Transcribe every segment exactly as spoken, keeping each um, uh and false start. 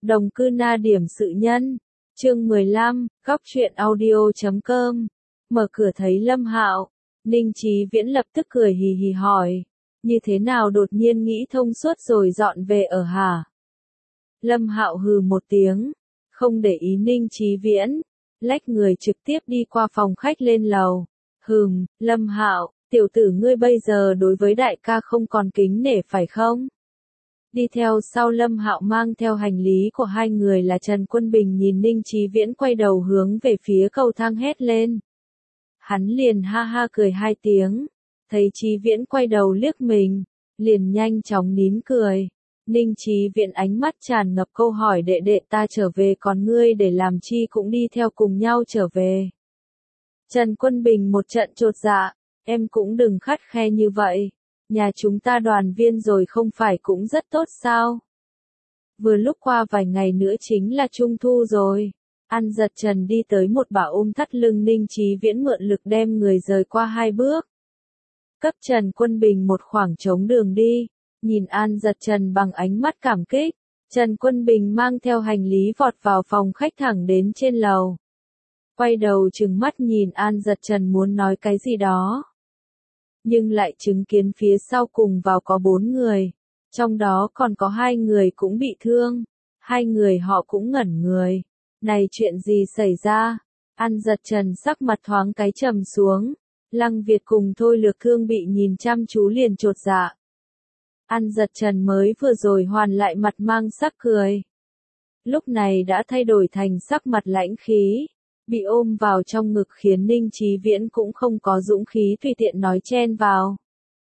Đồng cư na điểm sự nhân. Chương mười lăm, góc truyện audio chấm com. Mở cửa thấy Lâm Hạo, Ninh Chí Viễn lập tức cười hì hì hỏi, như thế nào đột nhiên nghĩ thông suốt rồi dọn về ở hả? Lâm Hạo hừ một tiếng, không để ý Ninh Chí Viễn, lách người trực tiếp đi qua phòng khách lên lầu. Hừm, Lâm Hạo, tiểu tử ngươi bây giờ đối với đại ca không còn kính nể phải không? Đi theo sau Lâm Hạo mang theo hành lý của hai người là Trần Quân Bình nhìn Ninh Chí Viễn quay đầu hướng về phía cầu thang hét lên. Hắn liền ha ha cười hai tiếng, thấy Chí Viễn quay đầu liếc mình, liền nhanh chóng nín cười. Ninh Chí Viễn ánh mắt tràn ngập câu hỏi đệ đệ ta trở về còn ngươi để làm chi cũng đi theo cùng nhau trở về. Trần Quân Bình một trận chột dạ, em cũng đừng khắt khe như vậy. Nhà chúng ta đoàn viên rồi không phải cũng rất tốt sao? Vừa lúc qua vài ngày nữa chính là Trung Thu rồi. An Giật Trần đi tới một bà ôm thắt lưng Ninh Chí Viễn mượn lực đem người rời qua hai bước. Cấp Trần Quân Bình một khoảng trống đường đi, nhìn An Giật Trần bằng ánh mắt cảm kích. Trần Quân Bình mang theo hành lý vọt vào phòng khách thẳng đến trên lầu. Quay đầu trừng mắt nhìn An Giật Trần muốn nói cái gì đó. Nhưng lại chứng kiến phía sau cùng vào có bốn người, trong đó còn có hai người cũng bị thương, hai người họ cũng ngẩn người. Này chuyện gì xảy ra? An Giật Trần sắc mặt thoáng cái trầm xuống, Lăng Việt cùng Thôi Lược Thương bị nhìn chăm chú liền chột dạ. An Giật Trần mới vừa rồi hoàn lại mặt mang sắc cười, lúc này đã thay đổi thành sắc mặt lãnh khí. Bị ôm vào trong ngực khiến Ninh Chí Viễn cũng không có dũng khí tùy tiện nói chen vào.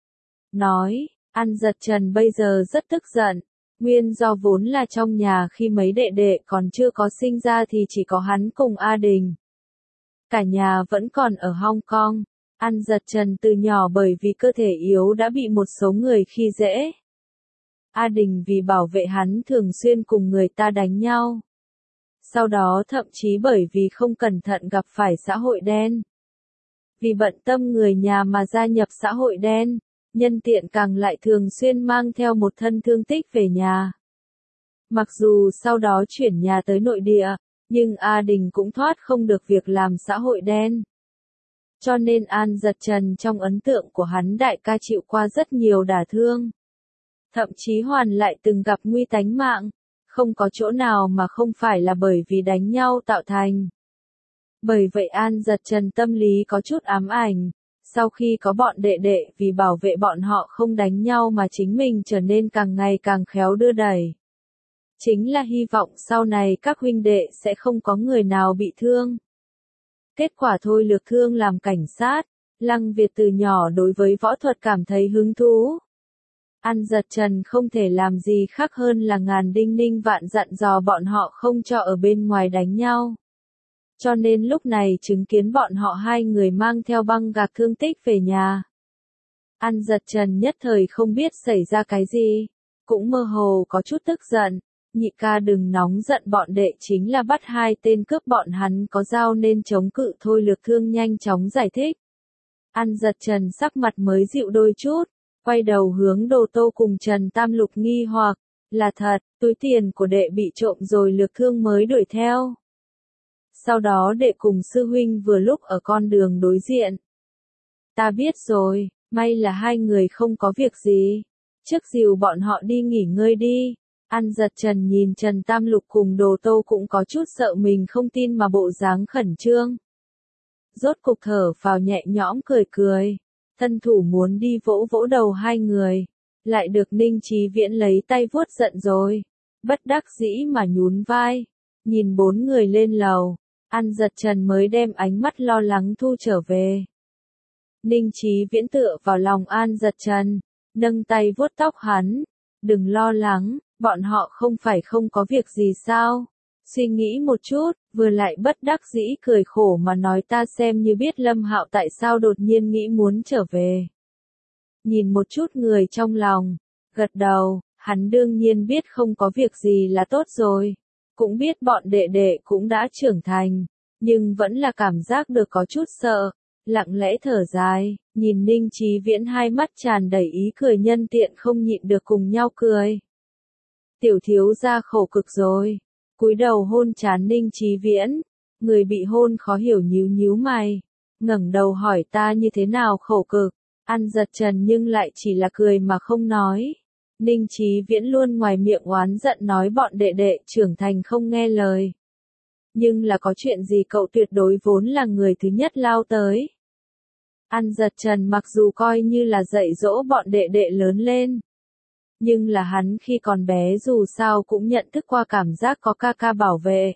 Nói, An Giật Trần bây giờ rất tức giận, nguyên do vốn là trong nhà khi mấy đệ đệ còn chưa có sinh ra thì chỉ có hắn cùng A Đình. Cả nhà vẫn còn ở Hong Kong, An Giật Trần từ nhỏ bởi vì cơ thể yếu đã bị một số người khi dễ. A Đình vì bảo vệ hắn thường xuyên cùng người ta đánh nhau. Sau đó thậm chí bởi vì không cẩn thận gặp phải xã hội đen. Vì bận tâm người nhà mà gia nhập xã hội đen, nhân tiện càng lại thường xuyên mang theo một thân thương tích về nhà. Mặc dù sau đó chuyển nhà tới nội địa, nhưng A Đình cũng thoát không được việc làm xã hội đen. Cho nên An Giật Trần trong ấn tượng của hắn đại ca chịu qua rất nhiều đả thương. Thậm chí hoàn lại từng gặp nguy tánh mạng. Không có chỗ nào mà không phải là bởi vì đánh nhau tạo thành. Bởi vậy An Giật Trần tâm lý có chút ám ảnh, sau khi có bọn đệ đệ vì bảo vệ bọn họ không đánh nhau mà chính mình trở nên càng ngày càng khéo đưa đẩy. Chính là hy vọng sau này các huynh đệ sẽ không có người nào bị thương. Kết quả Thôi Lược Thương làm cảnh sát, Lăng Việt từ nhỏ đối với võ thuật cảm thấy hứng thú. An Giật Trần không thể làm gì khác hơn là ngàn đinh ninh vạn dặn dò bọn họ không cho ở bên ngoài đánh nhau. Cho nên lúc này chứng kiến bọn họ hai người mang theo băng gạc thương tích về nhà. An Giật Trần nhất thời không biết xảy ra cái gì, cũng mơ hồ có chút tức giận. Nhị ca đừng nóng giận bọn đệ chính là bắt hai tên cướp bọn hắn có dao nên chống cự Thôi Lược Thương nhanh chóng giải thích. An Giật Trần sắc mặt mới dịu đôi chút. Quay đầu hướng Đồ Tô cùng Trần Tam Lục nghi hoặc, là thật, túi tiền của đệ bị trộm rồi Lược Thương mới đuổi theo. Sau đó đệ cùng sư huynh vừa lúc ở con đường đối diện. Ta biết rồi, may là hai người không có việc gì. Trước dìu bọn họ đi nghỉ ngơi đi. An Giật Trần nhìn Trần Tam Lục cùng Đồ Tô cũng có chút sợ mình không tin mà bộ dáng khẩn trương. Rốt cục thở phào nhẹ nhõm cười cười. Thân thủ muốn đi vỗ vỗ đầu hai người, lại được Ninh Chí Viễn lấy tay vuốt giận rồi, bất đắc dĩ mà nhún vai, nhìn bốn người lên lầu, An Giật Trần mới đem ánh mắt lo lắng thu trở về. Ninh Chí Viễn tựa vào lòng An Giật Trần, nâng tay vuốt tóc hắn, đừng lo lắng, bọn họ không phải không có việc gì sao? Suy nghĩ một chút, vừa lại bất đắc dĩ cười khổ mà nói ta xem như biết Lâm Hạo tại sao đột nhiên nghĩ muốn trở về. Nhìn một chút người trong lòng, gật đầu, hắn đương nhiên biết không có việc gì là tốt rồi. Cũng biết bọn đệ đệ cũng đã trưởng thành, nhưng vẫn là cảm giác được có chút sợ, lặng lẽ thở dài, nhìn Ninh Chí Viễn hai mắt tràn đầy ý cười nhân tiện không nhịn được cùng nhau cười. Tiểu thiếu gia khổ cực rồi. cúi đầu hôn trán Ninh Chí Viễn, người bị hôn khó hiểu nhíu nhíu mày, ngẩng đầu hỏi ta như thế nào khổ cực, An Giật Trần nhưng lại chỉ là cười mà không nói. Ninh Chí Viễn luôn ngoài miệng oán giận nói bọn đệ đệ trưởng thành không nghe lời. Nhưng là có chuyện gì cậu tuyệt đối vốn là người thứ nhất lao tới. An Giật Trần mặc dù coi như là dạy dỗ bọn đệ đệ lớn lên. Nhưng là hắn khi còn bé dù sao cũng nhận thức qua cảm giác có ca ca bảo vệ.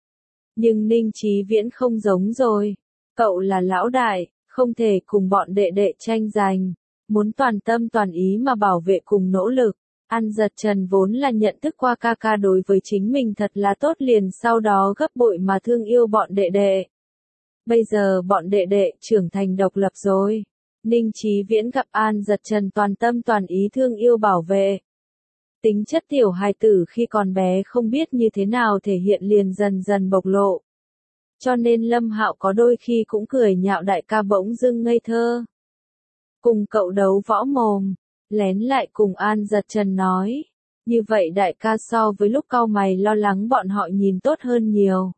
Nhưng Ninh Chí Viễn không giống rồi. Cậu là lão đại, không thể cùng bọn đệ đệ tranh giành. Muốn toàn tâm toàn ý mà bảo vệ cùng nỗ lực. An Giật Trần vốn là nhận thức qua ca ca đối với chính mình thật là tốt liền sau đó gấp bội mà thương yêu bọn đệ đệ. Bây giờ bọn đệ đệ trưởng thành độc lập rồi. Ninh Chí Viễn gặp An Giật Trần toàn tâm toàn ý thương yêu bảo vệ. Tính chất tiểu hài tử khi còn bé không biết như thế nào thể hiện liền dần dần bộc lộ. Cho nên Lâm Hạo có đôi khi cũng cười nhạo đại ca bỗng dưng ngây thơ. Cùng cậu đấu võ mồm, lén lại cùng An Giật Trần nói. Như vậy đại ca so với lúc cau mày lo lắng bọn họ nhìn tốt hơn nhiều.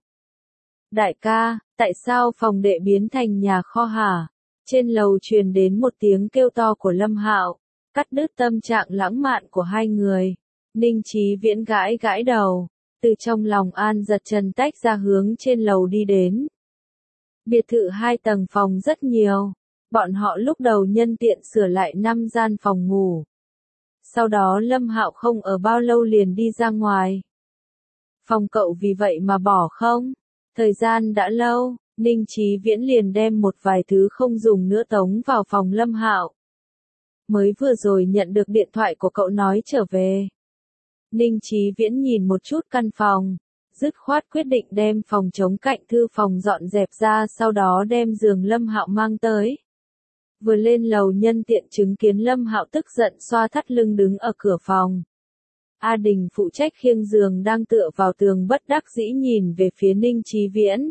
Đại ca, tại sao phòng đệ biến thành nhà kho hả? Trên lầu truyền đến một tiếng kêu to của Lâm Hạo, cắt đứt tâm trạng lãng mạn của hai người. Ninh Chí Viễn gãi gãi đầu, từ trong lòng An Giật Trần tách ra hướng trên lầu đi đến. Biệt thự hai tầng phòng rất nhiều, bọn họ lúc đầu nhân tiện sửa lại năm gian phòng ngủ. Sau đó Lâm Hạo không ở bao lâu liền đi ra ngoài. Phòng cậu vì vậy mà bỏ không? Thời gian đã lâu, Ninh Chí Viễn liền đem một vài thứ không dùng nữa tống vào phòng Lâm Hạo. Mới vừa rồi nhận được điện thoại của cậu nói trở về. Ninh Chí Viễn nhìn một chút căn phòng, dứt khoát quyết định đem phòng chống cạnh thư phòng dọn dẹp ra sau đó đem giường Lâm Hạo mang tới. Vừa lên lầu nhân tiện chứng kiến Lâm Hạo tức giận xoa thắt lưng đứng ở cửa phòng. A Đình phụ trách khiêng giường đang tựa vào tường bất đắc dĩ nhìn về phía Ninh Chí Viễn.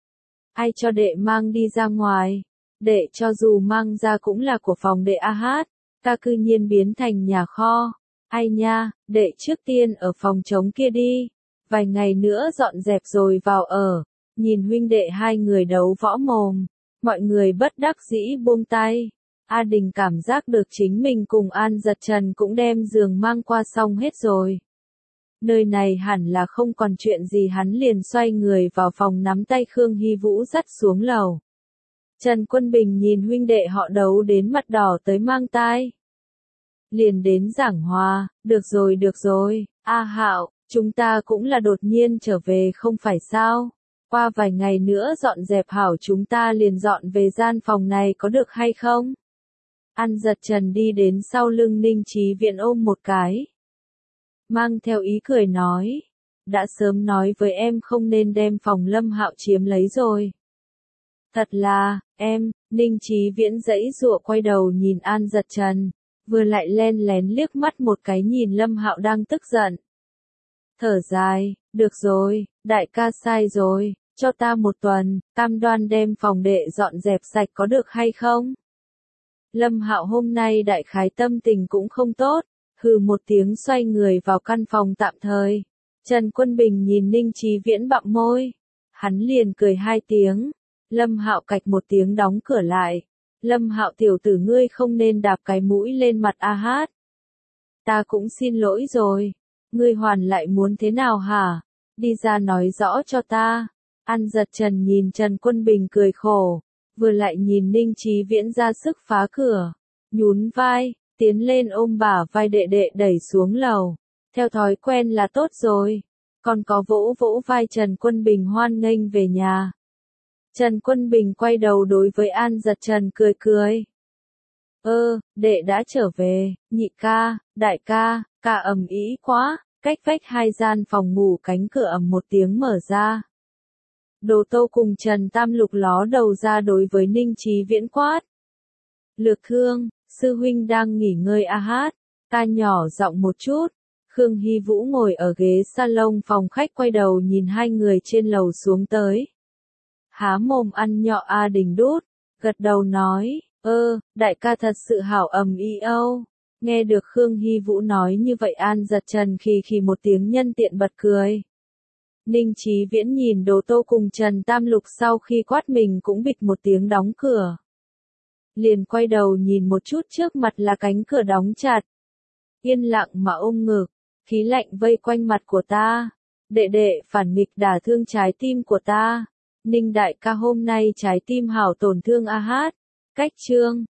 Ai cho đệ mang đi ra ngoài? Đệ cho dù mang ra cũng là của phòng đệ A Hát, ta cư nhiên biến thành nhà kho. Ai nha, đệ trước tiên ở phòng trống kia đi, vài ngày nữa dọn dẹp rồi vào ở. Nhìn huynh đệ hai người đấu võ mồm, mọi người bất đắc dĩ buông tay. A Đình cảm giác được chính mình cùng An Giật Trần cũng đem giường mang qua xong hết rồi. Nơi này hẳn là không còn chuyện gì, hắn liền xoay người vào phòng nắm tay Khương Hy Vũ dắt xuống lầu. Trần Quân Bình nhìn huynh đệ họ đấu đến mặt đỏ tới mang tai. Liền đến giảng hòa, được rồi được rồi, A Hạo, chúng ta cũng là đột nhiên trở về không phải sao? Qua vài ngày nữa dọn dẹp hảo chúng ta liền dọn về gian phòng này có được hay không? An Giật Trần đi đến sau lưng Ninh Chí Viễn ôm một cái. Mang theo ý cười nói, đã sớm nói với em không nên đem phòng Lâm Hạo chiếm lấy rồi. Thật là, em, Ninh Chí Viễn giãy giụa quay đầu nhìn An Giật Trần, vừa lại len lén liếc mắt một cái nhìn Lâm Hạo đang tức giận. Thở dài, được rồi, đại ca sai rồi, cho ta một tuần, cam đoan đem phòng đệ dọn dẹp sạch có được hay không? Lâm Hạo hôm nay đại khái tâm tình cũng không tốt, hừ một tiếng xoay người vào căn phòng tạm thời. Trần Quân Bình nhìn Ninh Chí Viễn bặm môi, hắn liền cười hai tiếng. Lâm Hạo cạch một tiếng đóng cửa lại. Lâm Hạo tiểu tử ngươi không nên đạp cái mũi lên mặt A Hát. Ta cũng xin lỗi rồi. Ngươi hoàn lại muốn thế nào hả? Đi ra nói rõ cho ta. An Giật Trần nhìn Trần Quân Bình cười khổ, vừa lại nhìn Ninh Chí Viễn ra sức phá cửa, nhún vai, tiến lên ôm bả vai đệ đệ đẩy xuống lầu. Theo thói quen là tốt rồi. Còn có vỗ vỗ vai Trần Quân Bình hoan nghênh về nhà. Trần Quân Bình quay đầu đối với An Giật Trần cười cười. Ơ, đệ đã trở về, nhị ca, đại ca, ca ầm ĩ quá, cách vách hai gian phòng ngủ cánh cửa ầm một tiếng mở ra. Đồ Tô cùng Trần Tam Lục ló đầu ra đối với Ninh Chí Viễn quát. Lược Khương, sư huynh đang nghỉ ngơi A Hát, ta nhỏ giọng một chút. Khương Hy Vũ ngồi ở ghế salon phòng khách quay đầu nhìn hai người trên lầu xuống tới. Há mồm ăn nhọ A Đình đút, gật đầu nói, ơ, đại ca thật sự hảo ầm ĩ âu. Nghe được Khương Hy Vũ nói như vậy An Giật Trần khì khì một tiếng nhân tiện bật cười. Ninh Chí Viễn nhìn Đồ Tô cùng Trần Tam Lục sau khi quát mình cũng bịch một tiếng đóng cửa. Liền quay đầu nhìn một chút trước mặt là cánh cửa đóng chặt. Yên lặng mà ôm ngực, khí lạnh vây quanh mặt của ta. Đệ đệ phản nghịch đả thương trái tim của ta. Ninh đại ca hôm nay trái tim hảo tổn thương a hát. Cách chương